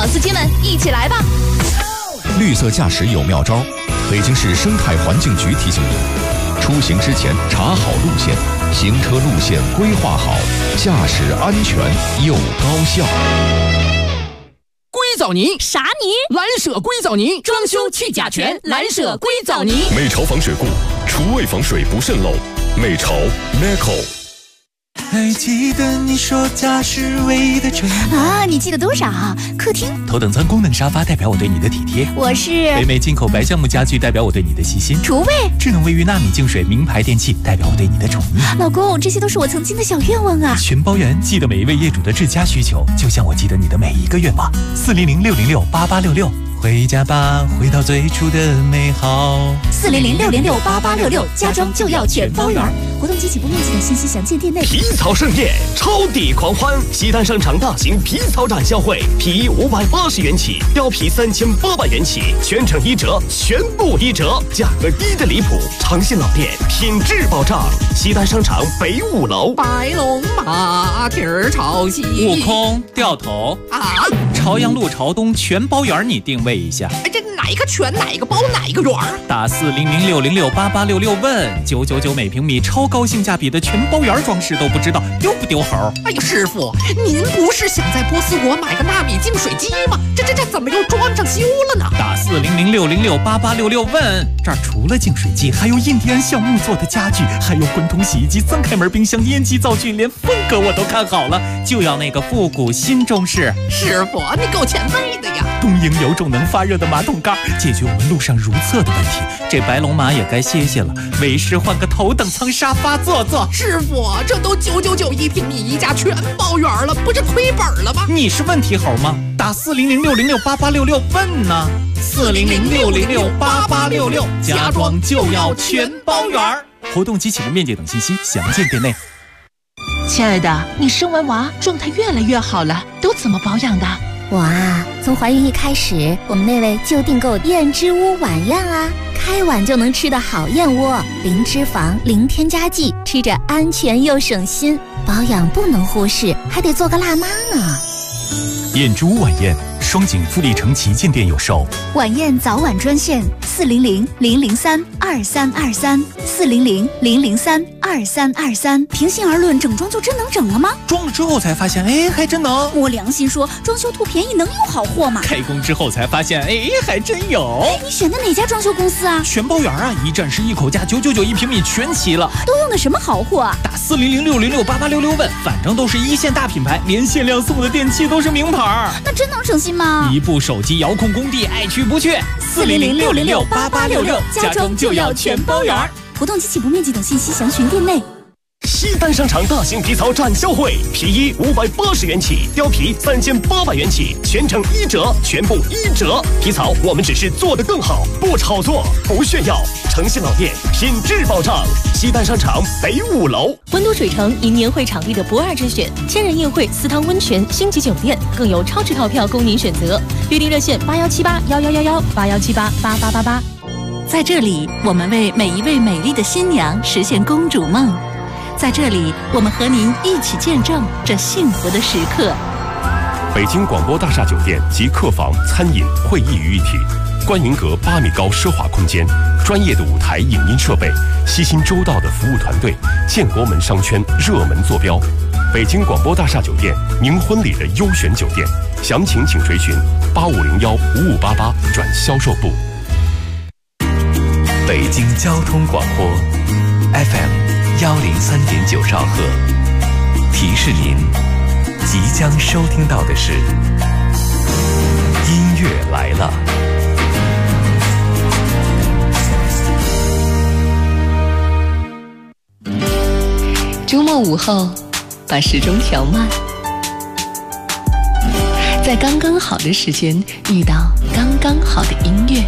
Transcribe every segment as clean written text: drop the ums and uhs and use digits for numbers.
好司机们一起来吧！ 绿色驾驶有妙招，北京市生态环境局提醒您：出行之前查好路线，行车路线规划好，驾驶安全又高效。 硅藻泥啥泥？ 蓝舍硅藻泥，装修去甲醛，蓝舍硅藻泥。 美潮防水固，厨卫防水不渗漏。美潮 Meco。 还记得你说家是唯一的纯啊？你记得多少？客厅头等舱功能沙发代表我对你的体贴， 我是北美进口白橡木家具代表我对你的细心， 厨卫智能卫浴纳米净水名牌电器代表我对你的宠溺。 老公，这些都是我曾经的小愿望啊！ 全包圆，记得每一位业主的至佳需求，就像我记得你的每一个愿望。400-606-8866，回家吧，回到最初的美好。 400-606-8866，家装就要全包圆。活动及起步面积等信息详见店内。 皮草盛宴，超抵狂欢！西单商场大型皮草展销会，皮衣580元起，貂皮3800元起，全程1折，全部1折，价格低得离谱。诚信老店，品质保障。西单商场北5楼。 白龙马蹄儿朝西， 悟空掉头啊！ 朝阳路朝东全包圆，你定位一下。 这哪一个全，哪一个包，哪一个圆？ 打400-606-8866问999每平米，超高性价比的全包圆装饰都不知道丢不丢猴？ 哎呀，师傅，您不是想在波斯国买个纳米净水机吗？这怎么又装上修了呢？ 打400-606-8866问，这儿除了净水机，还有印第安橡木做的家具，还有滚筒洗衣机、3开门冰箱、烟机灶具，连风格我都看好了，就要那个复古新中式。 师傅，你够前卫的呀！ 东营有种能发热的马桶盖，解决我们路上如厕的问题。这白龙马也该歇歇了，为师换个头等舱沙发坐坐。 师傅，这都999一平米，一家全包圆了，不是亏本了吗？ 你是问题猴吗？打400-606-8866问呢。400-606-8866，家装就要全包圆。活动及起步面积等信息详见店内。 亲爱的，你生完娃状态越来越好了，都怎么保养的？ 我啊，从怀孕一开始，我们那位就订购燕之屋晚宴啊，开碗就能吃的好燕窝，零脂肪，零添加剂，吃着安全又省心。保养不能忽视，还得做个辣妈呢。 燕之屋晚宴，双井富力城旗舰店有售。 晚宴早晚专线400-003-2323，400-003-2323。平心而论，整装就真能整了吗？ 装了之后才发现，哎，还真能。 摸良心说，装修图便宜能有好货吗？ 开工之后才发现，哎，还真有。 你选的哪家装修公司啊？ 全包圆啊，一站式一口价，999一平米全齐了。 都用的什么好货啊？ 打400-606-8866问，反正都是一线大品牌，连限量送的电器都是名牌。 那真能省心吗？ 一部手机遥控工地，爱去不去。 400-606-8866，家装就要全包圆。活动及起步面积等信息详询店内。 西单商场大型皮草展销会，皮衣580元起，貂皮3800元起，全程1折，全部1折。皮草我们只是做得更好，不炒作，不炫耀。诚信老店，品质保障。西单商场北5楼。 温都水城因年会场地的不二之选，千人宴会、私汤温泉、星级酒店，更有超值套票供您选择。预订热线81781111，81788888。 在这里，我们为每一位美丽的新娘实现公主梦。在这里，我们和您一起见证这幸福的时刻。 北京广播大厦酒店及客房、餐饮、会议于一体，观云阁8米高奢华空间，专业的舞台影音设备，细心周到的服务团队，建国门商圈热门坐标。北京广播大厦酒店，您婚礼的优选酒店，详情请垂询8501-5588转销售部。 北京交通广播 FM103.9兆赫，提示您即将收听到的是音乐来了。 周末午后，把时钟调慢，在刚刚好的时间遇到刚刚好的音乐，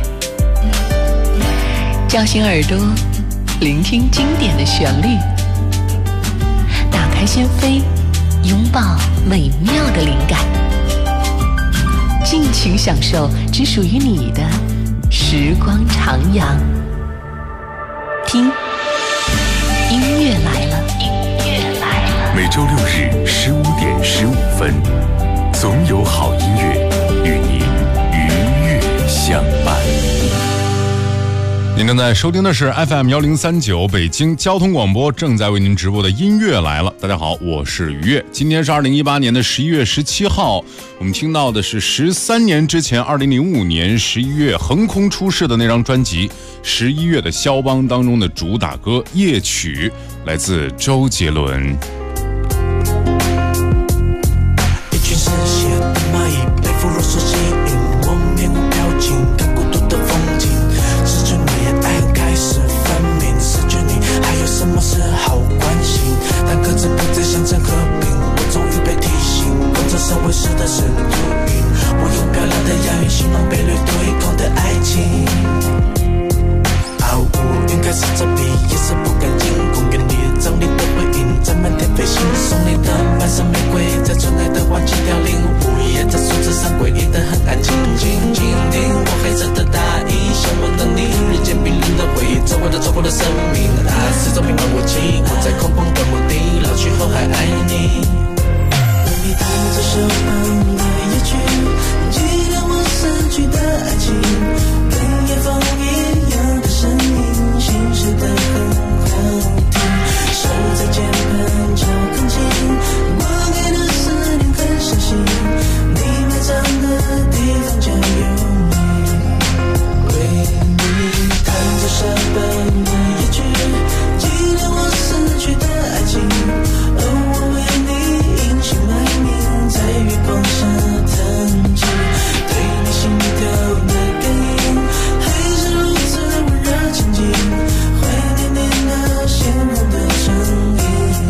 叫醒耳朵，聆听经典的旋律，打开心扉，拥抱美妙的灵感，尽情享受只属于你的时光徜徉。听，音乐来了，音乐来了。 每周6日15点15分，总有好音乐与你您正在收听的是 FM1039 北京交通广播，正在为您直播的音乐来了。大家好，我是于越。今天是2018年的11月17号，我们听到的是13年之前2005年11月横空出世的那张专辑11月的肖邦当中的主打歌《夜曲》，来自周杰伦。 一群嗜血的蚂蚁被腐肉所吸引，我面无表情看孤独的风景，失去你爱开始分明，失去你还有什么是好关心？但各自不再想成和平，我终于被提醒，工作社会时的是秃鹰，我用漂亮的押韵形容被掠对空的爱情。我应该是这笔夜色不敢进，公园里张力的回应在满天飞行，送你的满山玫瑰在纯爱的花季凋零，午夜在树枝上诡异的很安静，静静听我黑色的大衣，向往的你，日渐冰冷的回忆，走过的生命，始终平凡无奇，我在空旷的墓地，老去后还爱你。当你弹着手旁的夜曲，记得我逝去的爱情，跟夜风一样的声音，心事的很好听，手在键盘敲很轻，我给的思念很伤心，你埋葬的地方就有你，为你弹着沙板的夜曲，记得我逝去的爱情，我为你隐姓埋名，在月光下弹琴，对你心跳的感应，还是如此的温热亲近，怀念你那鲜红的声音。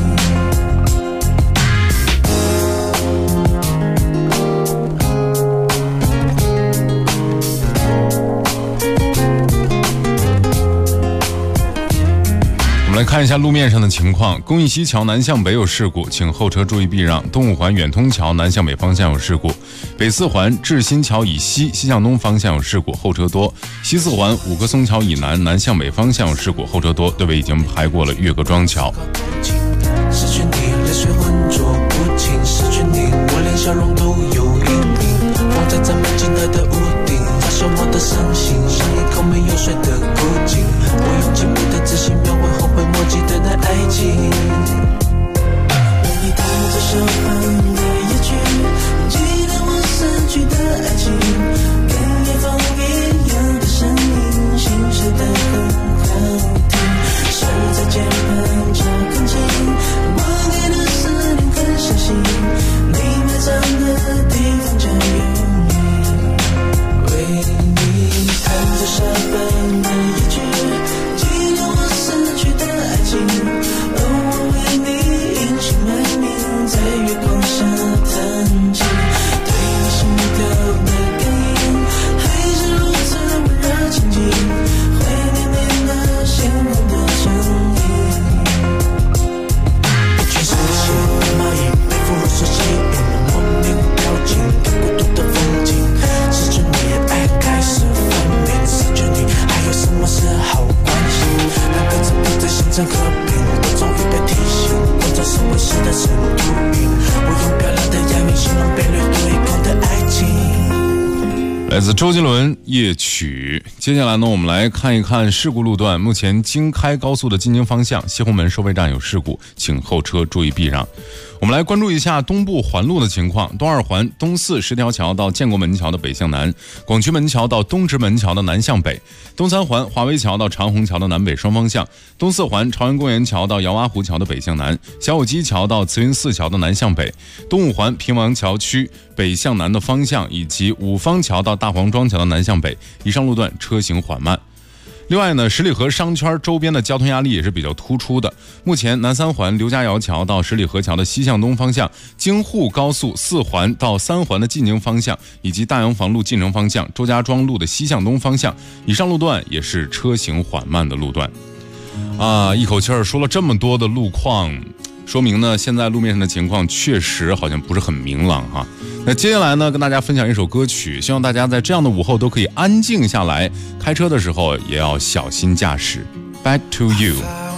我们来看一下路面上的情况。公益西桥南向北有事故，请后车注意避让。东五环远通桥南向北方向有事故。北四环志新桥以西西向东方向有事故，后车多。西四环五棵松桥以南南向北方向有事故，后车多。队尾已经排过了岳各庄桥。 失去你，泪水浑浊不清，失去你，我连笑容都有阴影，放在咱们近代的屋顶，发现我的伤心，像一口没有水的枯井，我用进步的自信描绘后悔莫及的那爱情。为你弹着手旁的夜曲，记得我逝去的爱情，跟夜风一样的声音，心事的很好听，手在键盘敲很轻，我给的思念很伤心，你埋葬的地方就有你，为你弹着沙板的夜曲，记得我逝去的爱情，我为你隐姓埋名，在月光下弹琴，对你心跳的感应，还是如此的温热亲近，怀念你那鲜红的声音。一群嗜血的蚂蚁被腐肉所吸引，我面无表情看孤独的风景，失去你爱开始分明，失去你还有什么是好关心？那各自不再想成和平，我终于被提醒，工作社会时的是秃鹰，我用漂亮的押韵形容被掠对空的爱情。 来自周杰伦《夜曲》。接下来呢，我们来看一看事故路段。目前京开高速的进京方向西红门收费站有事故，请后车注意避让。我们来关注一下东部环路的情况。东二环东四十条桥到建国门桥的北向南，广渠门桥到东直门桥的南向北，东三环华威桥到长虹桥的南北双方向，东四环朝阳公园桥到姚洼湖桥的北向南，小武基桥到慈云寺桥的南向北，东五环平王桥区北向南的方向，以及五方桥到大黄庄桥的南向北，以上路段车行缓慢。另外呢，十里河商圈周边的交通压力也是比较突出的。目前南三环刘家窑桥到十里河桥的西向东方向，京沪高速四环到三环的进京方向，以及大洋房路进城方向，周家庄路的西向东方向，以上路段也是车行缓慢的路段。一口气儿说了这么多的路况，说明呢，现在路面上的情况确实好像不是很明朗哈。那接下来呢，跟大家分享一首歌曲，希望大家在这样的午后都可以安静下来，开车的时候也要小心驾驶。Back to you.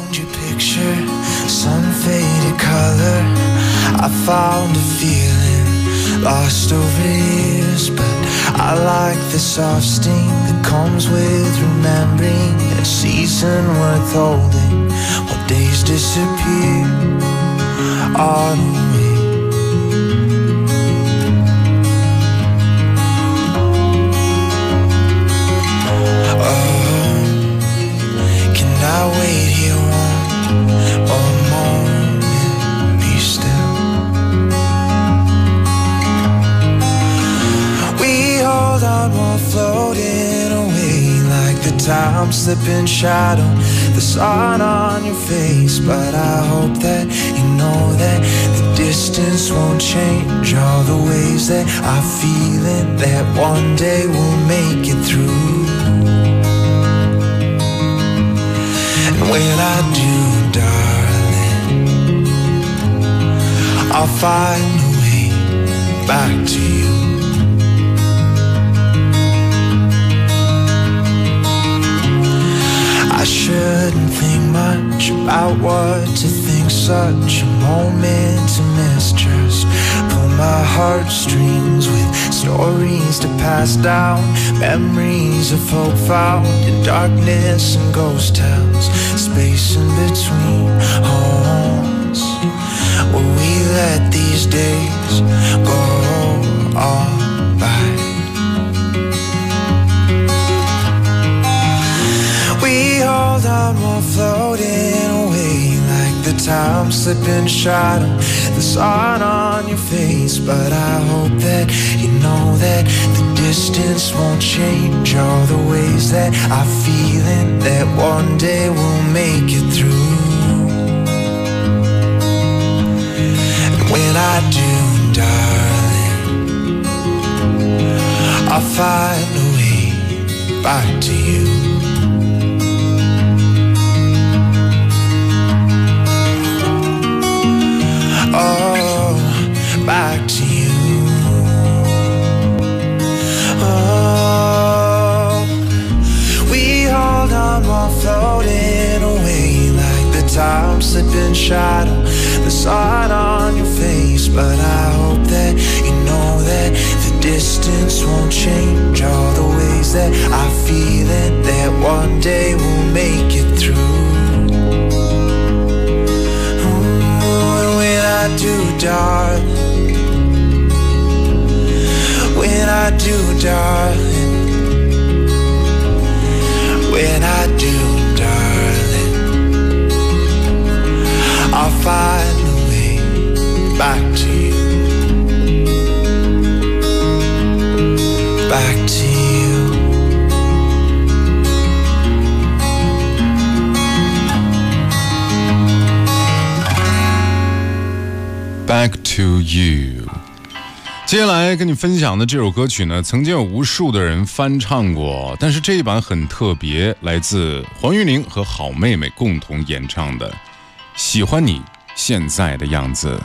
I found a feeling lost over years, but I like the soft sting that comes with remembering. season worth holding while days disappear on away. Oh, can I wait here one moment, be still? We hold on while floating away like the time slipping shadow, the sun on your face. But I hope that you know that the distance won't change all the ways that I feel it, that one day we'll make it through. And when I do, darling, I'll find a way back to you. I shouldn't think much about what to think, such a moment to miss. Just pull my heartstrings with stories to pass down, memories of hope found in darkness and ghost towns, space in between homes, where we let these days go on by. We hold on while floating away like the time slipping shadow, the sun on your face. But I hope that you know that the distance won't change all the ways that I feel it, that one day we'll make it through. And when I do, darling, I'll find a way back to you. Oh, back to you. Oh, we hold on while floating away like the time slipping shadow, the sun on your face. But I hope that you know that the distance won't change all the ways that I feel it, that one day we'll make it through. When I do, darling, when I do, darling, when I do, darling, I'll find a way back to you, back to you. Back to you。 接下来跟你分享的这首歌曲呢，曾经有无数的人翻唱过，但是这一版很特别，来自黄韵玲和好妹妹共同演唱的《喜欢你现在的样子》。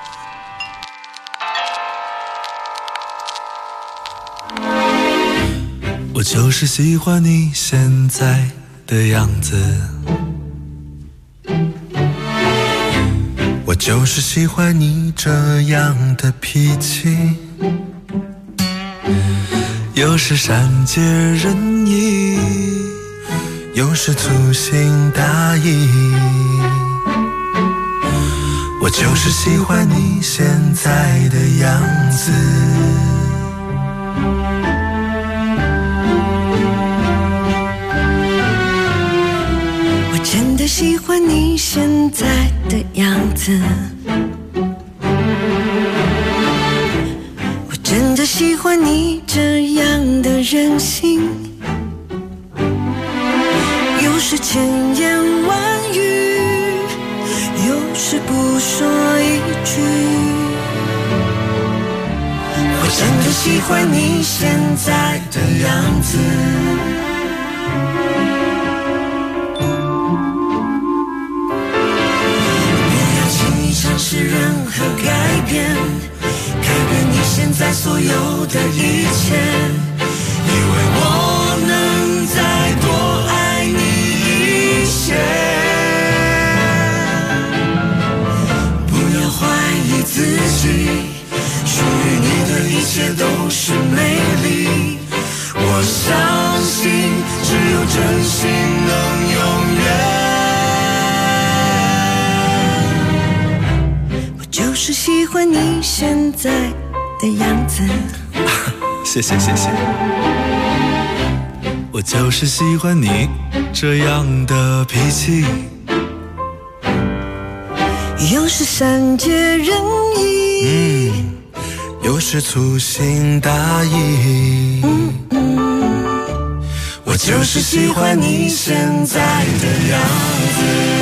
我就是喜欢你现在的样子，我就是喜欢你这样的脾气，有时善解人意，有时粗心大意，我就是喜欢你现在的样子。 我真的喜欢你现在的样子，我真的喜欢你这样的任性，有时千言万语，有时不说一句。我真的喜欢你现在的样子，尝试任何改变，改变你现在所有的一切，以为我能再多爱你一些。不要怀疑自己，属于你的一切都是美丽。我相信，只有真心能欢你现在的样子。 谢谢谢谢，我就是喜欢你这样的脾气， 有时善解人意， 有时粗心大意，我就是喜欢你现在的样子。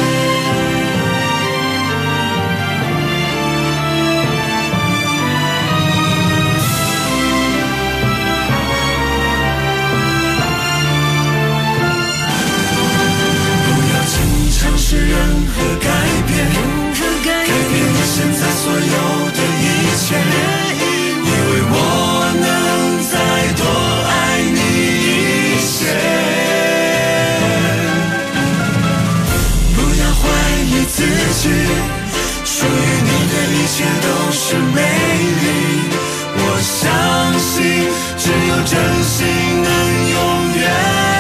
是任何改变，改变你现在所有的一切，因为我能再多爱你一些。不要怀疑自己，属于你的一切都是美丽。我相信，只有真心能永远。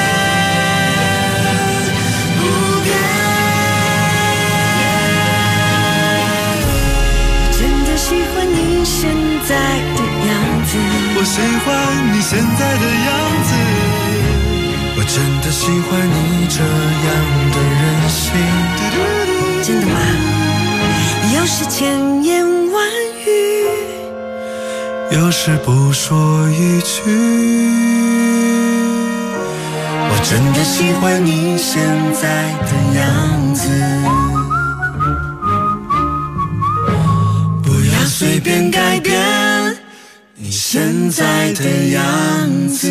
现在的样子， 我喜欢你现在的样子，我真的喜欢你这样的任性。 真的吗？有时千言万语， 有时不说一句， 我真的喜欢你现在的样子。随便改变你现在的样子。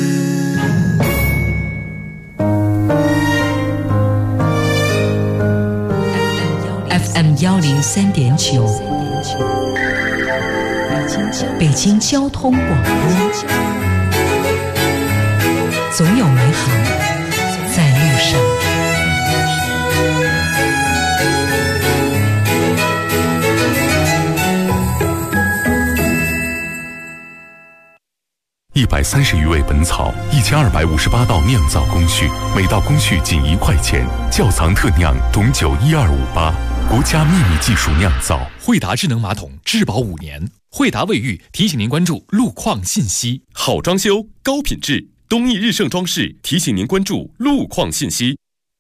FM 103.9，北京交通广播，总有美好在路上。 130余味本草，1258道酿造工序，每道工序仅1块钱。窖藏特酿董酒12588，国家秘密技术酿造。 惠达智能马桶质保5年。惠达卫浴提醒您关注路况信息。 好装修，高品质，东义日盛装饰提醒您关注路况信息。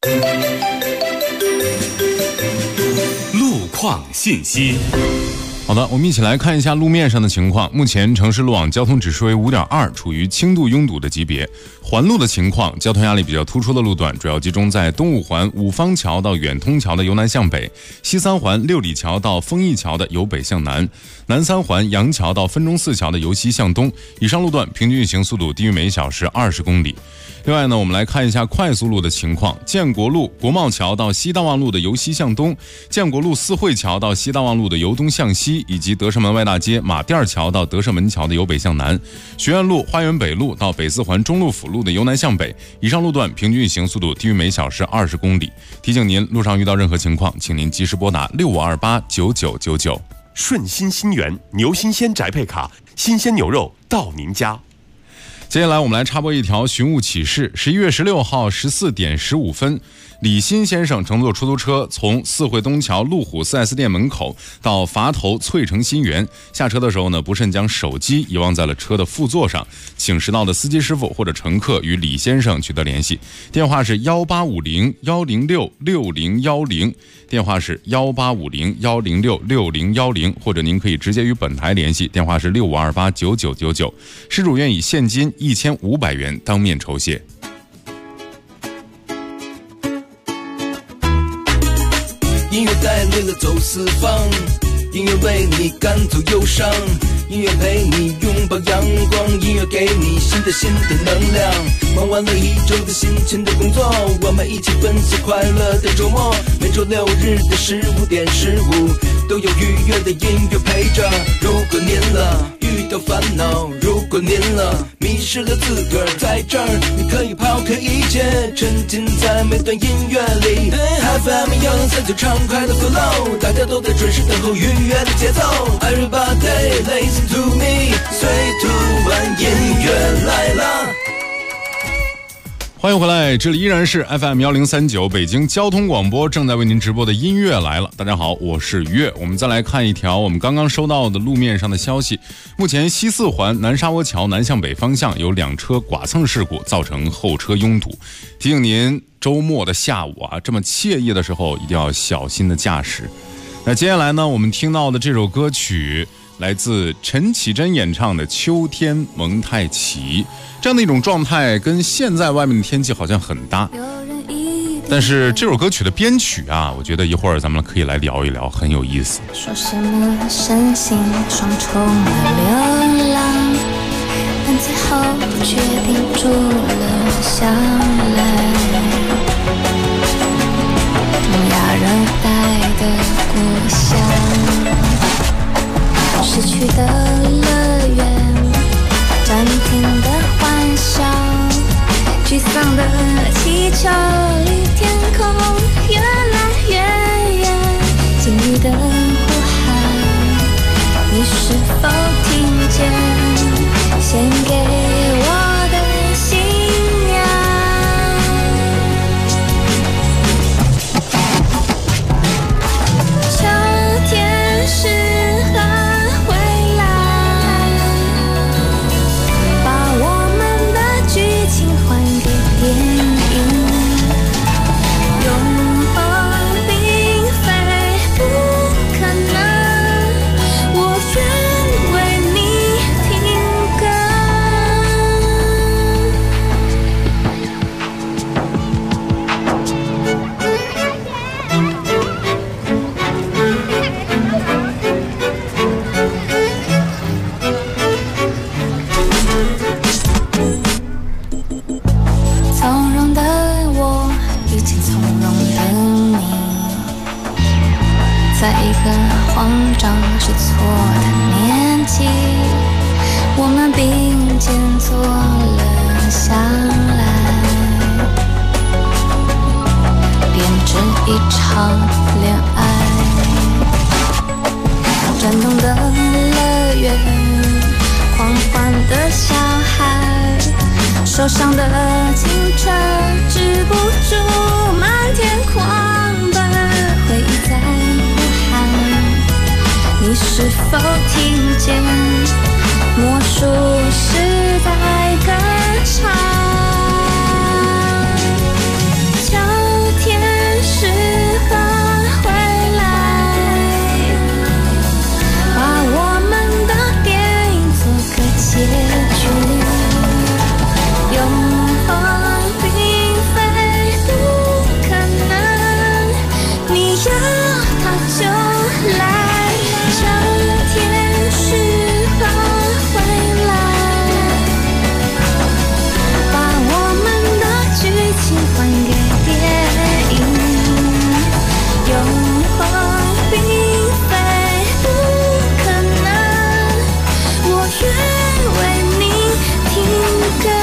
路况信息。 好的，我们一起来看一下路面上的情况。目前城市路网交通指数为5.2，处于轻度拥堵的级别。环路的情况，交通压力比较突出的路段主要集中在东五环五方桥到远通桥的由南向北，西三环六里桥到丰益桥的由北向南，南三环杨桥到分钟寺桥的由西向东。以上路段平均运行速度低于每小时20公里。另外呢，我们来看一下快速路的情况。建国路国贸桥到西大望路的由西向东，建国路四惠桥到西大望路的由东向西，以及德胜门外大街马甸桥到德胜门桥的由北向南，学院路花园北路到北四环中路辅路的由南向北。以上路段平均运行速度低于每小时20公里。提醒您，路上遇到任何情况，请您及时拨打65289999。 顺心新源牛新鲜宅配卡，新鲜牛肉到您家。 接下来我们来插播一条寻物启事。11月16号14点15分，李新先生乘坐出租车从四惠东桥路虎 4S 店门口到垡头翠城新源，下车的时候呢，不慎将手机遗忘在了车的副座上，请识到的司机师傅或者乘客与李先生取得联系，电话是1850-106-6010，电话是1850-106-6010，或者您可以直接与本台联系，电话是65289999，失主愿以现金1500元当面酬谢。 音乐带累了走四方，音乐为你赶走忧伤，音乐陪你拥抱阳光，音乐给你新的能量。忙完了一周的辛勤的工作，我们一起分享快乐的周末。每周6日的15点15，都有愉悦的音乐陪着。如果您遇到烦恼，如果您迷失了自个儿，在这儿你可以抛开一切，沉浸在每段音乐里。FM 103就畅快的 flow， 大家都在准时等候愉悦的节奏。Everybody listen to me， 随突然音乐来了。 欢迎回来，这里依然是 FM1039 北京交通广播正在为您直播的音乐来了。大家好，我是于越。我们再来看一条我们刚刚收到的路面上的消息。目前西四环南沙窝桥南向北方向有2车剐蹭事故，造成后车拥堵。提醒您周末的下午啊，这么惬意的时候一定要小心的驾驶。那接下来呢，我们听到的这首歌曲来自陈绮贞演唱的《秋天蒙太奇》，这样的一种状态跟现在外面的天气好像很搭。但是这首歌曲的编曲啊，我觉得一会儿咱们可以来聊一聊，很有意思。 说什么身心双重的流浪，但最后决定住了下来。东亚热带的故乡，失去的乐园，暂停的幻想，沮丧的气球离天空越来越远，静谧的呼喊，你是否听见？献给我的信仰。秋天适合回来，把我们的剧情还给电影。永恒并非不可能，我愿为你听歌。从容的我遇见从容的你，在一个慌张失措的年纪，我们并肩坐了下来，编织一场恋爱。转动的乐园，狂欢的小孩，受伤的青春止不住漫天狂奔，回忆在呼喊，你是否听见？魔术师在歌唱。秋天适合回来，把我们的电影做个结局。永恒并非不可能，你要它就来。秋天适合回来，把我们的剧情还给电影。永恒并非不可能，我愿为你听歌。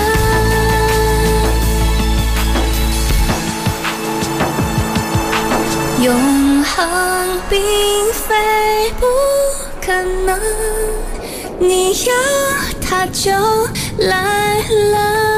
永恒并非不可能，你要它就来了。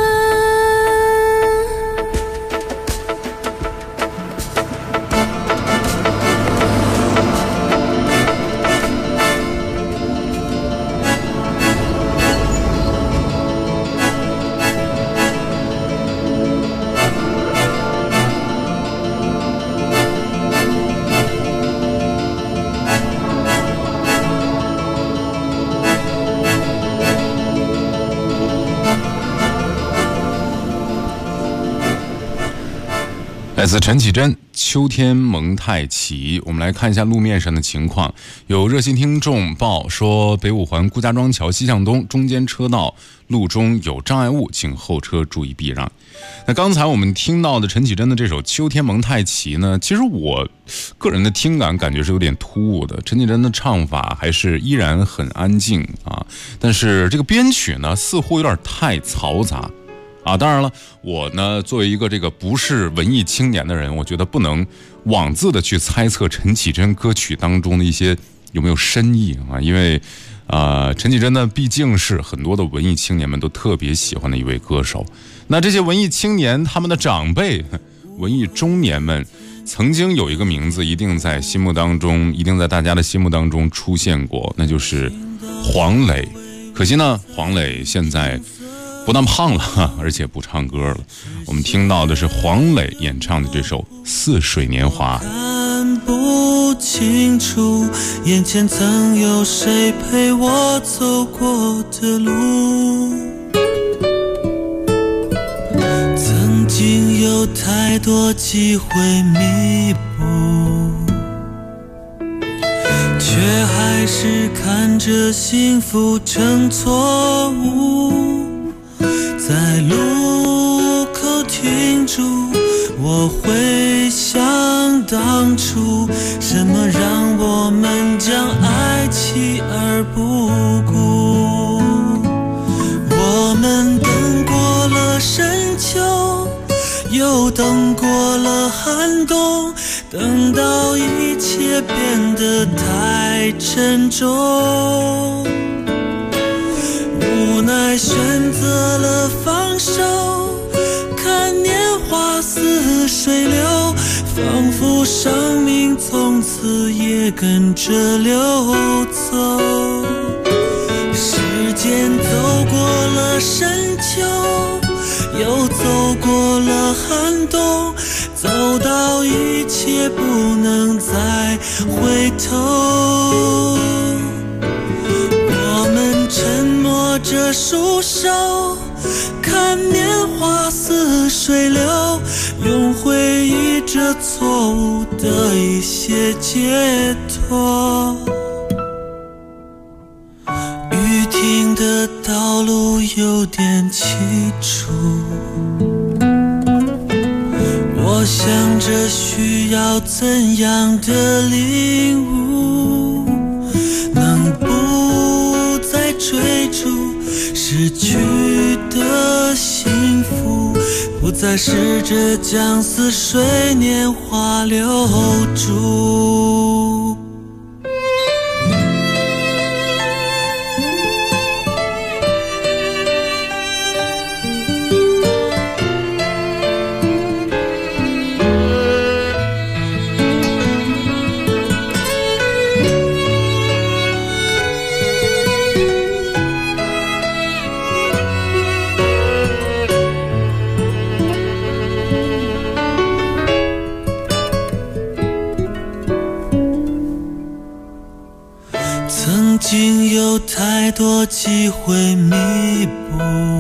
来自陈绮贞《秋天蒙太奇》，我们来看一下路面上的情况。有热心听众报说，北五环顾家庄桥西向东中间车道路中有障碍物，请后车注意避让。那刚才我们听到的陈绮贞的这首《秋天蒙太奇》呢，其实我个人的听感觉是有点突兀的。陈绮贞的唱法还是依然很安静啊，但是这个编曲呢，似乎有点太嘈杂。啊，当然了，我呢作为一个这个不是文艺青年的人，我觉得不能妄自的去猜测陈绮贞歌曲当中的一些有没有深意啊，因为陈绮贞呢，毕竟是很多的文艺青年们都特别喜欢的一位歌手。那这些文艺青年，他们的长辈，文艺中年们，曾经有一个名字，一定在大家的心目当中出现过，那就是黄磊。可惜呢，黄磊现在不但胖了，而且不唱歌了。我们听到的是黄磊演唱的这首《似水年华》。 看不清楚，眼前曾有谁陪我走过的路，曾经有太多机会弥补，却还是看着幸福成错误，在路口停住，我会想当初，什么让我们将爱弃而不顾？我们等过了深秋，又等过了寒冬，等到一切变得太沉重，无奈选择了放手，看年华似水流，仿佛生命从此也跟着流走。时间走过了深秋，又走过了寒冬，走到一切不能再回头。我们沉默着束手，看年华似水流，用回忆这错误的一些解脱。雨停的道路有点凄楚，我想着需要怎样的领悟，能不再追逐失去的幸福，不再试着将似水年华留住。曾经有太多机会弥补，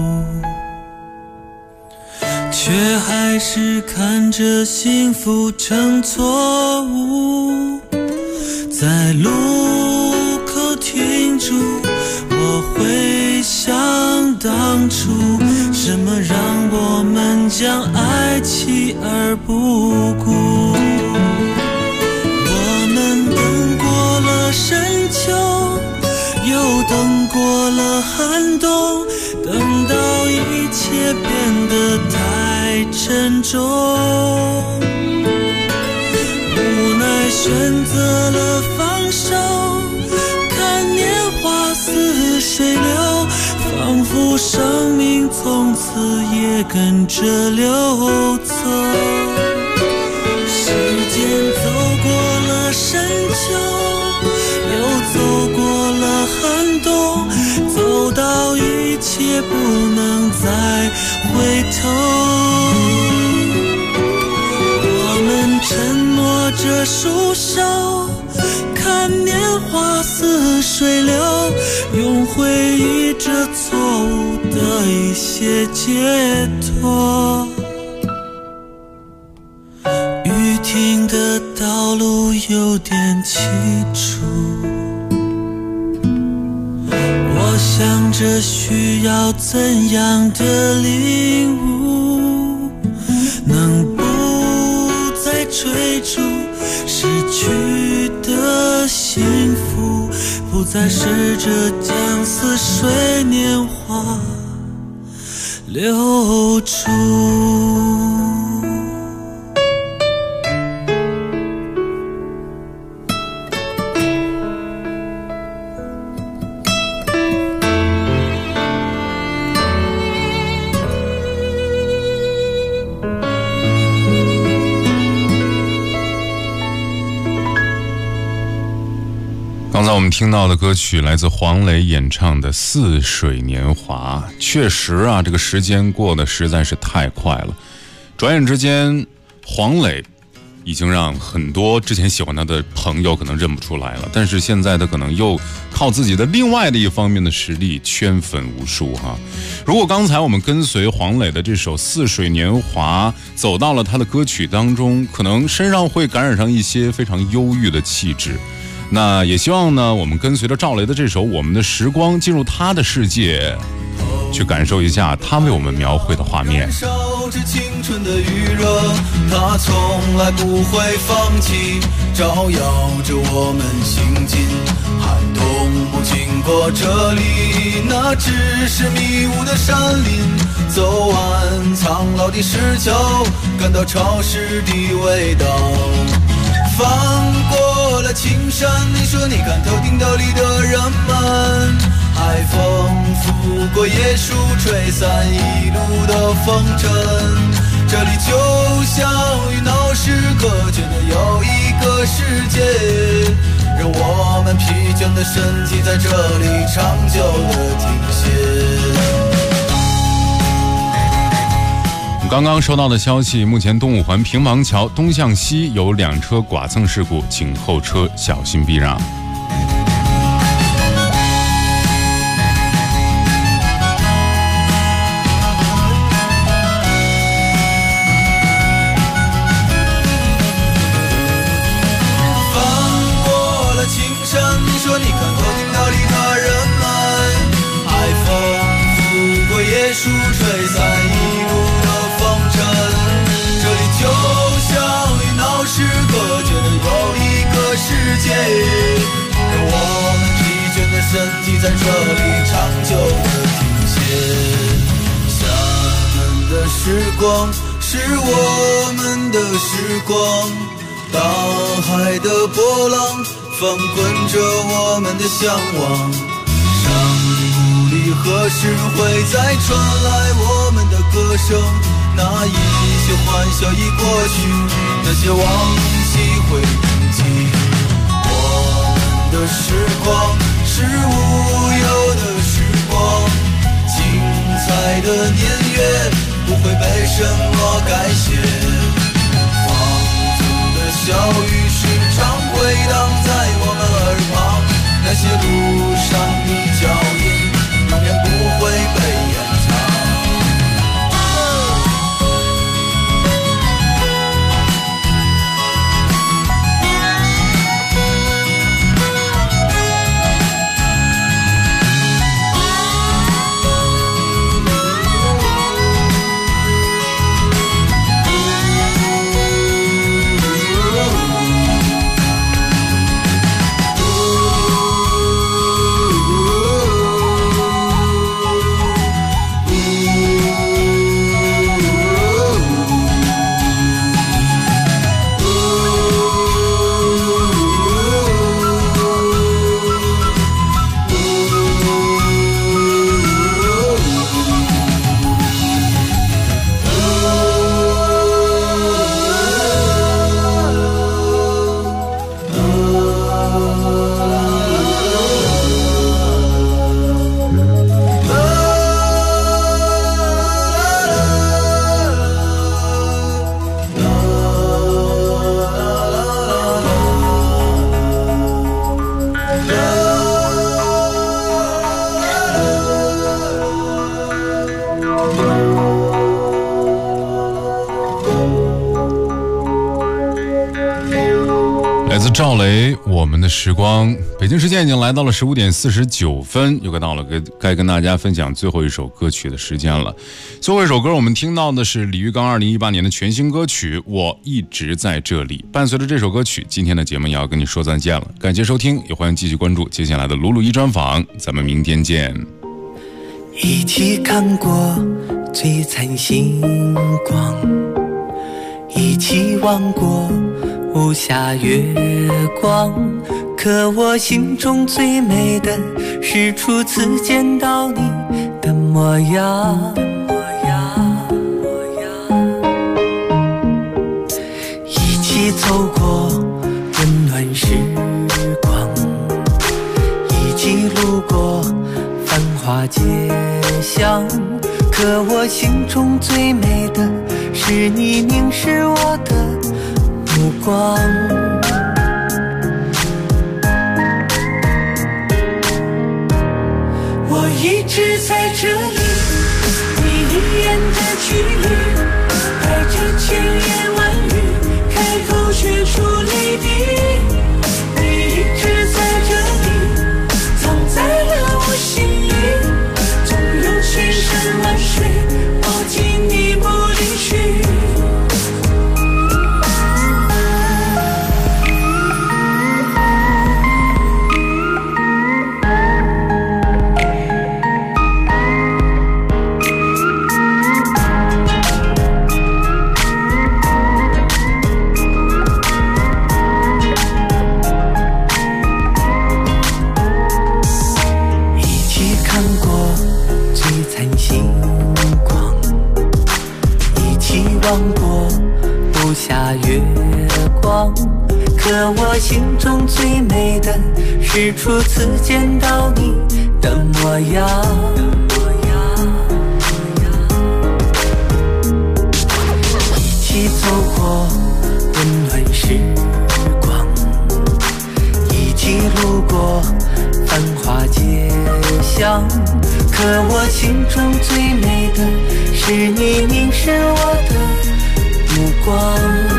却还是看着幸福成错误，在路口停住，我会想当初，什么让我们将爱弃而不顾？我们等过了深秋，又等过了寒冬，等到一切变得太沉重，无奈选择了放手，看年华似水流，仿佛生命从此也跟着流走。时间走过了深秋，又走过了寒冬，走到一切不能再回头。我们沉默着束手，看年华似水流，用回忆这错误的一些解脱。雨停的道路有点凄楚，我想着需要怎样的领悟，能不再追逐失去的幸福，不再试着将似水年华留住。 我们听到的歌曲来自黄磊演唱的《似水年华》。确实啊，这个时间过得实在是太快了，转眼之间黄磊已经让很多之前喜欢他的朋友可能认不出来了，但是现在他可能又靠自己的另外的一方面的实力圈粉无数哈。如果刚才我们跟随黄磊的这首《似水年华》走到了他的歌曲当中，可能身上会感染上一些非常忧郁的气质。那也希望呢，我们跟随着赵雷的这首《我们的时光》进入他的世界，去感受一下他为我们描绘的画面。 烧着青春的余热，他从来不会放弃，照耀着我们行进。寒冬不经过这里，那只是迷雾的山林。走完苍老的石桥，感到潮湿的味道。翻过了青山，你说你看头顶斗笠的人们，海风拂过椰树，吹散一路的风尘。这里就像与闹市隔绝的又一个世界，让我们疲倦的身体在这里长久的停歇。 刚刚收到的消息，目前东五环平房桥东向西有2车剐蹭事故，请后车小心避让。 翻过了青山，你说你看头顶斗笠的人们，海风拂过椰树，吹散一路的这里就像与闹市隔绝的又一个世界，让我们疲倦的身体在这里长久的停歇。厦门的时光是我们的时光，大海的波浪翻滚着我们的向往。山谷里何时会再传来我们的歌声？那一些欢笑已过去，那些往昔会铭记。我们的时光是无忧的时光，精彩的年月不会被什么改写。放纵的小雨时常回荡在我们耳旁，那些路上的脚印永远不会被掩藏。 赵雷，我们的时光。北京时间已经来到了15点49分，又到了该跟大家分享最后一首歌曲的时间了。最后一首歌我们听到的是李玉刚2018年的全新歌曲《我一直在这里》。伴随着这首歌曲，今天的节目也要跟你说再见了。感谢收听，也欢迎继续关注接下来的鲁鲁一专访，咱们明天见。 一起看过璀璨星光，一起望过无暇月光，可我心中最美的是初次见到你的模样。一起走过温暖时光， 街巷，可我心中最美的是你凝视我的目光。 我一直在这里，你一眼的距离，带着千言万语，开口却出泪滴。你一直在这里，藏在了我心里，总有千山万水抱紧你不离去。 望过不下月光，可我心中最美的是初次见到你的模样。一起走过温暖时光，一起路过繁华街巷，可我心中最美的是你凝视我的目光。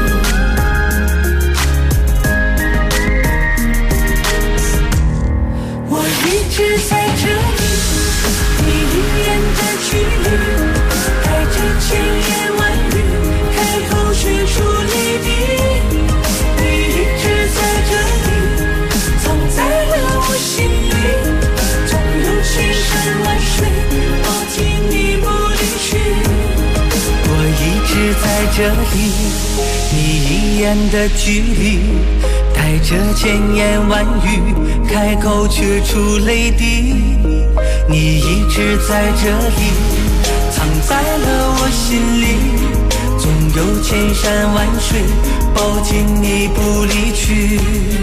我一直在这里，你一眼的距离，带着千言万语，开口却出泪滴。你一直在这里，藏在了我心里，总有千山万水抱紧你不离去。 我一直在这里，你一眼的距离，带着千言万语，开口却出泪滴。你一直在这里，藏在了我心里，总有千山万水抱紧你不离去。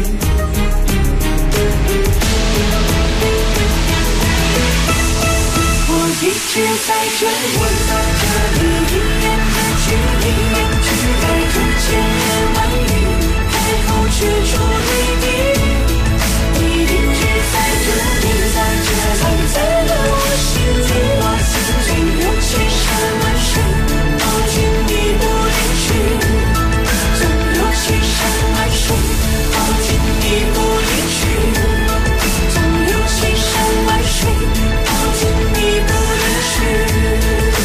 我一直在这里，一眼的距离，带着千言万语，开口却出泪滴。你一直在这里，藏在了我心里，总有千山万水抱紧你不离去，总有千山万水抱紧你不离去，总有千山万水抱紧你不离去。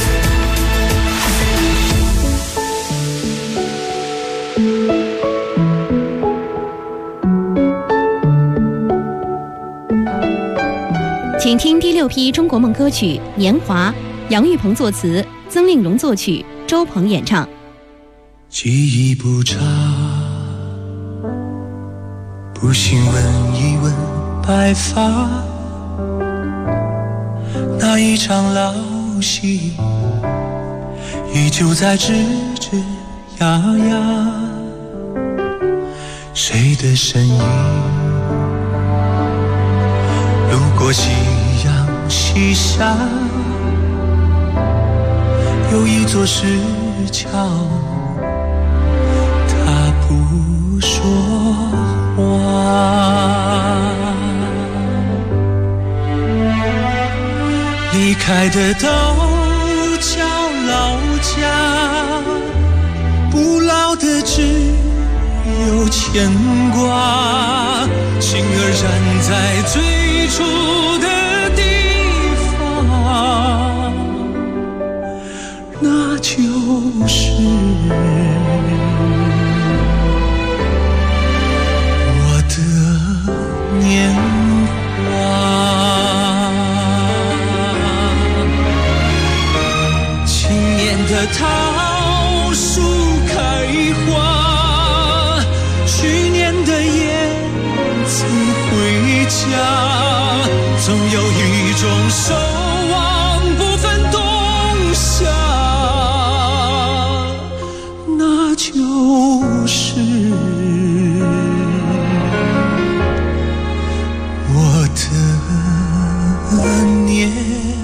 请听第6批中国梦歌曲《年华》，杨玉鹏作词，曾令荣作曲，周鹏演唱。 记忆不差，不信问一问白发，那一场老戏依旧在吱吱呀呀，谁的身影路过夕阳西下，有一座石桥，他不说话。离开的都叫老家，不老的只有牵挂，情儿燃在最初的地方，那就是我的年华。今年的桃树开花，去年的燕子回家，总有一种守望不分冬夏，那就是我的年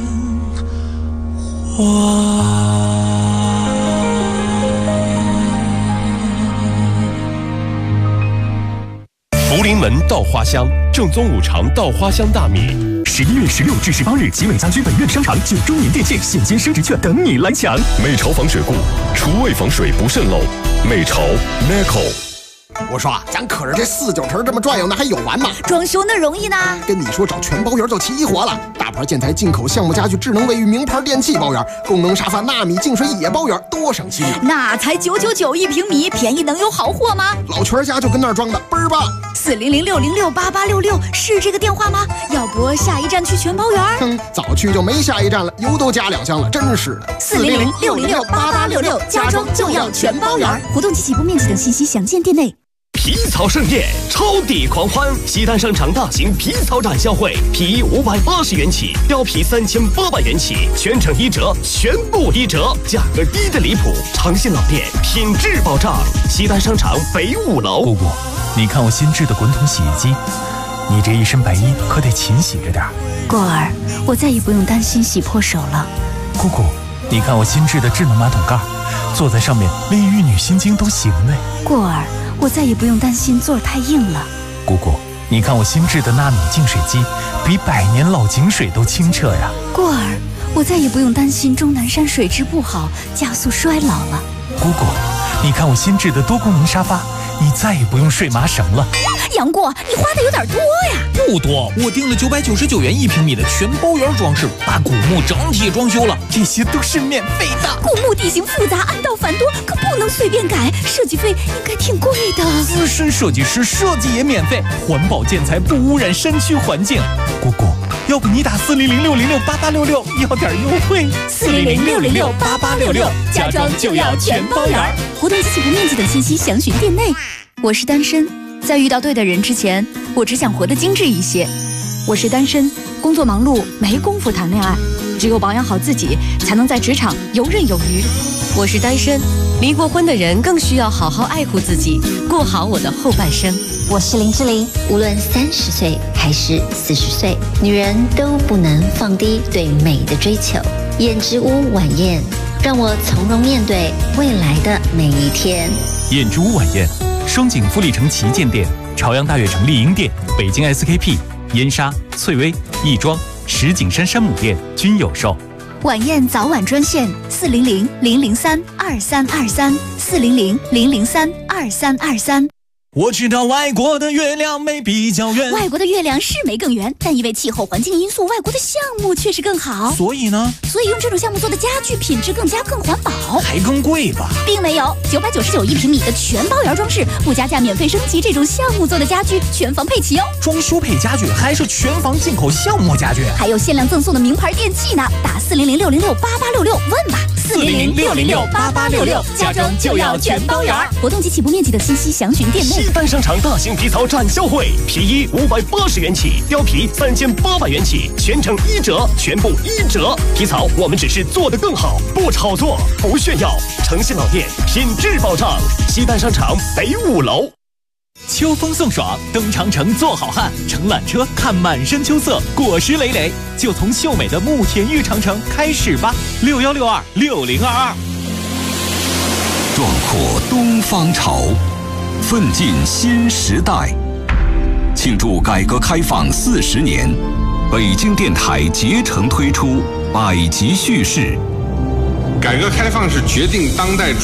福临门稻花香，正宗五常稻花香大米。 11月16至18日，集美家居本院商场9周年店庆现金升值券等你来抢。 美潮防水固，厨卫防水不渗漏。美潮 Neco。 我说啊，咱可是这4-9成这么转悠，那还有完吗？ 装修那容易呢？ 跟你说，找全包圆就齐活了。大牌建材、进口项目家具、智能卫浴、名牌电器包圆，功能沙发、纳米净水也包圆，多省心啊！ 那才999一平米，便宜能有好货吗？ 老全家就跟那儿装的，倍儿棒。 400-606-8866是这个电话吗？要不下一站去全包圆？ 早去就没下一站了，油都加2箱了，真是的。 400-606-8866，家装就要全包圆。活动及起步面积等信息详见店内。 皮草盛宴，超抵狂欢！西单商场大型皮草展销会，皮衣580元起，貂皮3800元起，全程1折，全部1折，价格低的离谱。诚信老店，品质保障。西单商场北5楼。 姑姑，你看我新制的滚筒洗衣机，你这一身白衣可得勤洗着点。 过儿，我再也不用担心洗破手了。 姑姑，你看我新制的智能马桶盖，坐在上面连玉女心经都行嘞。 过儿，我再也不用担心座儿太硬了。 姑姑，你看我新制的纳米净水机，比100年老井水都清澈呀。 过儿，我再也不用担心终南山水质不好，加速衰老了。 姑姑，你看我新制的多功能沙发，你再也不用睡麻绳了。 杨过，你花的有点多呀。 不多，我订了999元1平米的全包圆装饰，把古墓整体装修了，这些都是免费的。 古墓地形复杂，暗道繁多，可不能随便改，设计费应该挺贵的。 资深设计师设计也免费，环保建材不污染山区环境。姑姑，要不你打400-606-8866要点优惠。 400-606-8866，家装就要全包圆。活动及起步面积等信息详询店内。我是单身，在遇到对的人之前，我只想活得精致一些。我是单身，工作忙碌，没工夫谈恋爱，只有保养好自己，才能在职场游刃有余。 我是单身，离过婚的人更需要好好爱护自己，过好我的后半生。 我是林志玲，无论30岁还是40岁，女人都不能放低对美的追求。燕之屋晚宴，让我从容面对未来的每一天。 燕之屋晚宴，双井富力城旗舰店、朝阳大悦城丽婴店、北京 SKP、燕莎、翠微、亦庄、石景山山姆店均有售。 晚宴早晚专线400-003-2323，400-003-2323。 我知道外国的月亮没比较圆， 外国的月亮是没更圆，但因为气候环境因素，外国的项目确实更好。 所以呢？ 所以用这种项目做的家具品质更佳，更环保， 还更贵吧？ 并没有，999一平米的全包圆装饰，不加价免费升级，这种项目做的家具全房配齐哦。 装修配家具还是全房进口项目家具， 还有限量赠送的名牌电器呢。打400-606-8866问吧。 400-606-8866， 家装就要全包圆。活动及起步面积的信息详询店内。 西单商场大型皮草展销会，皮衣580元起，貂皮3800元起，全程1折，全部1折。皮草我们只是做得更好，不炒作，不炫耀。诚信老店，品质保障。西单商场北5楼。 秋风送爽，登长城做好汉，乘缆车看满山秋色，果实累累，就从秀美的慕田峪长城开始吧。6162-6022。 壮阔东方潮，奋进新时代。庆祝改革开放40年，北京电台竭诚推出百集叙事。 改革开放是决定当代